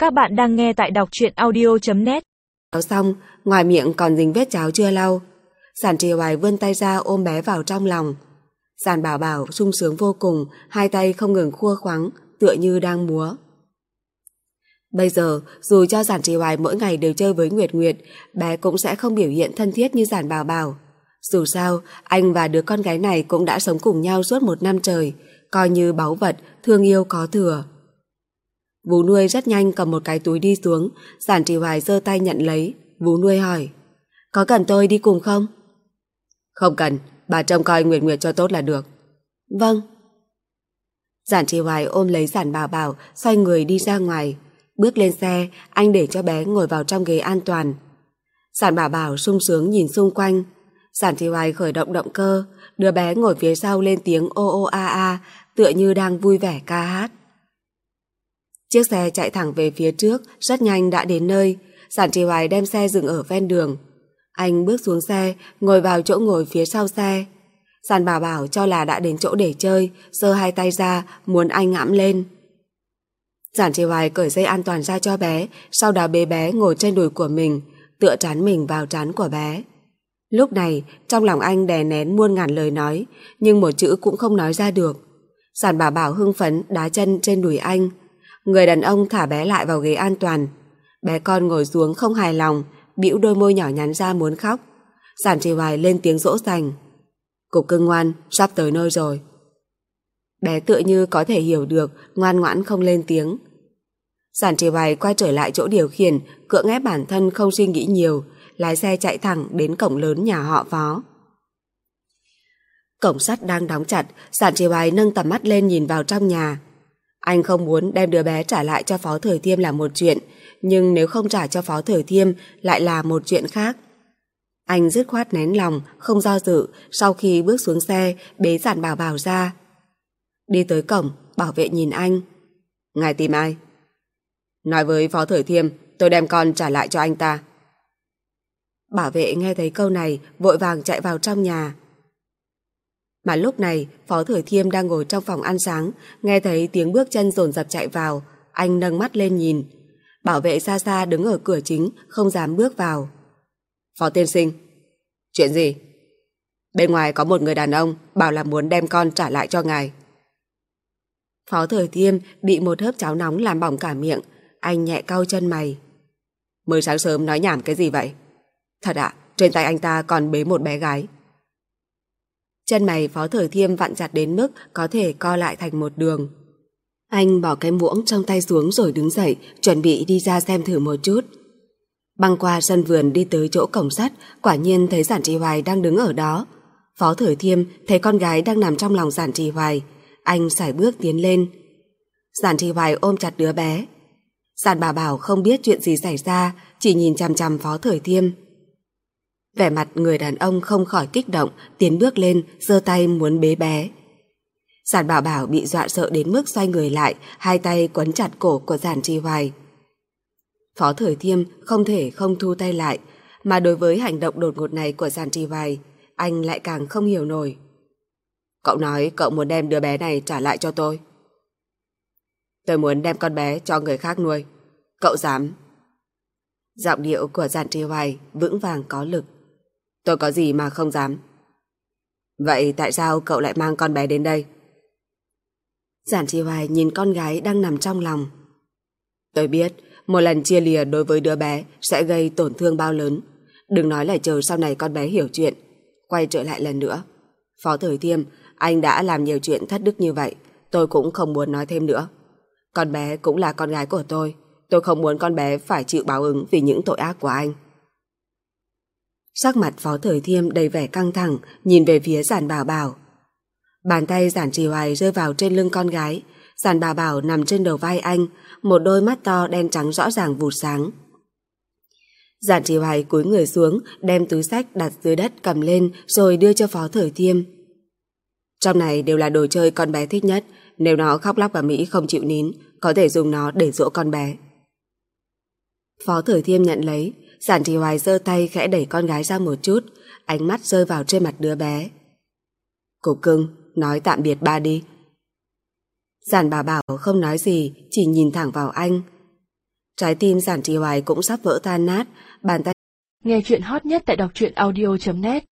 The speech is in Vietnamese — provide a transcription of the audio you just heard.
Các bạn đang nghe tại đọc truyện audio.net. Cháo xong, ngoài miệng còn dính vết cháo chưa lau. Giản Trì Hoài vươn tay ra ôm bé vào trong lòng. Giản Bảo Bảo sung sướng vô cùng, hai tay không ngừng khua khoắng, tựa như đang múa. Bây giờ, dù cho Giản Trì Hoài mỗi ngày đều chơi với Nguyệt Nguyệt, bé cũng sẽ không biểu hiện thân thiết như Giản Bảo Bảo. Dù sao, anh và đứa con gái này cũng đã sống cùng nhau suốt 1 năm trời, coi như báu vật, thương yêu có thừa. Vú nuôi rất nhanh cầm một cái túi đi xuống, Giản Trì Hoài giơ tay nhận lấy. Vú nuôi hỏi, có cần tôi đi cùng không? Không cần, bà trông coi Nguyệt Nguyệt cho tốt là được. Vâng. Giản Trì Hoài ôm lấy Giản Bảo Bảo, xoay người đi ra ngoài. Bước lên xe, anh để cho bé ngồi vào trong ghế an toàn. Giản Bảo Bảo sung sướng nhìn xung quanh. Giản Trì Hoài khởi động động cơ, đứa bé ngồi phía sau lên tiếng ô ô a a, tựa như đang vui vẻ ca hát. Chiếc xe chạy thẳng về phía trước, rất nhanh đã đến nơi. Giản Trì Hoài đem xe dừng ở ven đường. Anh bước xuống xe, ngồi vào chỗ ngồi phía sau xe. Giản Bảo Bảo cho là đã đến chỗ để chơi, giơ hai tay ra, muốn anh ngẫm lên. Giản Trì Hoài cởi dây an toàn ra cho bé, sau đó bế bé ngồi trên đùi của mình, tựa trán mình vào trán của bé. Lúc này, trong lòng anh đè nén muôn ngàn lời nói, nhưng một chữ cũng không nói ra được. Giản Bảo Bảo hưng phấn đá chân trên đùi anh. Người đàn ông thả bé lại vào ghế an toàn. Bé con ngồi xuống không hài lòng, bĩu đôi môi nhỏ nhắn ra muốn khóc. Giản Trì Hoài lên tiếng dỗ dành. Cục cưng ngoan, sắp tới nơi rồi. Bé tựa như có thể hiểu được, ngoan ngoãn không lên tiếng. Giản Trì Hoài quay trở lại chỗ điều khiển, cưỡng ép bản thân không suy nghĩ nhiều, lái xe chạy thẳng đến cổng lớn nhà họ Phó. Cổng sắt đang đóng chặt, Giản Trì Hoài nâng tầm mắt lên nhìn vào trong nhà. Anh không muốn đem đứa bé trả lại cho Phó Thời Thiêm là một chuyện, nhưng nếu không trả cho Phó Thời Thiêm lại là một chuyện khác. Anh dứt khoát nén lòng, không do dự, sau khi bước xuống xe, bế Giản Bảo Bảo ra. Đi tới cổng, bảo vệ nhìn anh. Ngài tìm ai? Nói với Phó Thời Thiêm, tôi đem con trả lại cho anh ta. Bảo vệ nghe thấy câu này, vội vàng chạy vào trong nhà. Mà lúc này, Phó Thời Thiêm đang ngồi trong phòng ăn sáng, nghe thấy tiếng bước chân dồn dập chạy vào, anh nâng mắt lên nhìn. Bảo vệ xa xa đứng ở cửa chính, không dám bước vào. Phó tiên sinh. Chuyện gì? Bên ngoài có một người đàn ông bảo là muốn đem con trả lại cho ngài. Phó Thời Thiêm bị một hớp cháo nóng làm bỏng cả miệng, anh nhẹ cau chân mày. Mới sáng sớm nói nhảm cái gì vậy? Thật ạ, trên tay anh ta còn bế một bé gái. Chân mày Phó Thời Thiêm vặn chặt đến mức có thể co lại thành một đường. Anh bỏ cái muỗng trong tay xuống rồi đứng dậy, chuẩn bị đi ra xem thử một chút. Băng qua sân vườn đi tới chỗ cổng sắt, quả nhiên thấy Giản Trì Hoài đang đứng ở đó. Phó Thời Thiêm thấy con gái đang nằm trong lòng Giản Trì Hoài, anh sải bước tiến lên. Giản Trì Hoài ôm chặt đứa bé. Giản Bảo Bảo không biết chuyện gì xảy ra, chỉ nhìn chằm chằm Phó Thời Thiêm. Vẻ mặt người đàn ông không khỏi kích động, tiến bước lên, giơ tay muốn bế bé. Giản Bảo Bảo bị dọa sợ đến mức xoay người lại, hai tay quấn chặt cổ của Giản Trì Hoài. Phó Thời Thiêm không thể không thu tay lại, mà đối với hành động đột ngột này của Giản Trì Hoài, anh lại càng không hiểu nổi. Cậu nói cậu muốn đem đứa bé này trả lại cho tôi. Tôi muốn đem con bé cho người khác nuôi. Cậu dám? Giọng điệu của Giản Trì Hoài vững vàng có lực. Tôi có gì mà không dám. Vậy tại sao cậu lại mang con bé đến đây? Giản Trì Hoài nhìn con gái đang nằm trong lòng. Tôi biết một lần chia lìa đối với đứa bé sẽ gây tổn thương bao lớn. Đừng nói là chờ sau này con bé hiểu chuyện, quay trở lại lần nữa. Phó Thời Thiêm, anh đã làm nhiều chuyện thất đức như vậy, tôi cũng không muốn nói thêm nữa. Con bé cũng là con gái của tôi không muốn con bé phải chịu báo ứng vì những tội ác của anh. Sắc mặt Phó Thời Thiêm đầy vẻ căng thẳng, nhìn về phía Giản Bảo Bảo. Bàn tay Giản Trì Hoài rơi vào trên lưng con gái. Giản Bảo Bảo nằm trên đầu vai anh, một đôi mắt to đen trắng rõ ràng vụt sáng. Giản Trì Hoài cúi người xuống, đem túi xách đặt dưới đất cầm lên rồi đưa cho Phó Thời Thiêm. Trong này đều là đồ chơi con bé thích nhất, nếu nó khóc lóc ở Mỹ không chịu nín, có thể dùng nó để dỗ con bé. Phó Thời Thiêm nhận lấy, Giản Trì Hoài giơ tay khẽ đẩy con gái ra một chút, ánh mắt rơi vào trên mặt đứa bé. Cục cưng, nói tạm biệt ba đi. Giản Bảo Bảo không nói gì, chỉ nhìn thẳng vào anh. Trái tim Giản Trì Hoài cũng sắp vỡ tan nát, bàn tay. Nghe chuyện hot nhất tại đọc truyện audio.net